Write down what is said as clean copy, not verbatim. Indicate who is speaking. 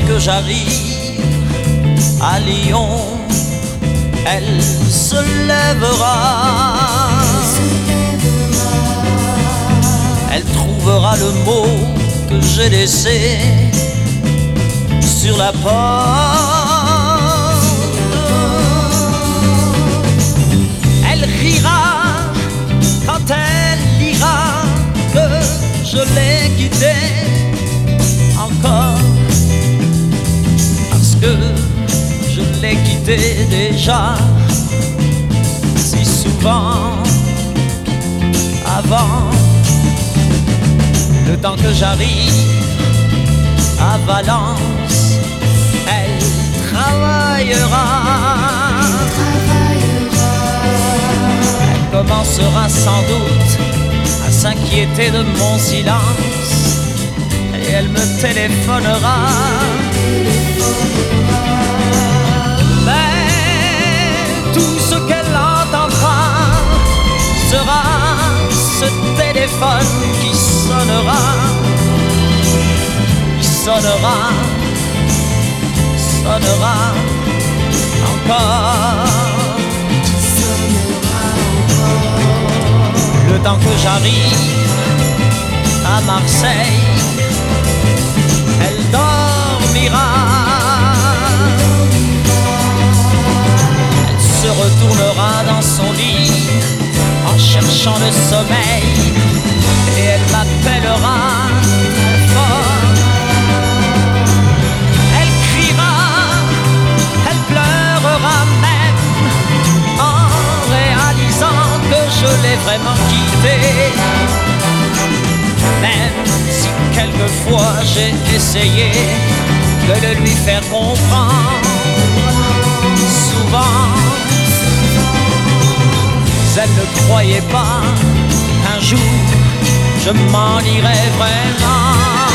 Speaker 1: que j'arrive à Lyon, elle se lèvera. Elle trouvera le mot que j'ai laissé sur la porte. Elle rira quand elle lira que je l'ai quittée encore, parce que je l'ai quittée déjà si souvent avant. Le temps que j'arrive à Valence, elle travaillera. Elle commencera sans doute à s'inquiéter de mon silence et elle me téléphonera. Mais tout ce qu'elle entendra sera ce téléphone qui sonnera, sonnera encore. Le temps que j'arrive à Marseille, elle dormira. Elle se retournera dans son lit en cherchant le sommeil et elle m'appellera très fort. Elle criera, elle pleurera même en réalisant que je l'ai vraiment quittée. Même si quelquefois j'ai essayé de le lui faire comprendre, souvent elle ne croyait pas qu'un jour je m'en irais vraiment.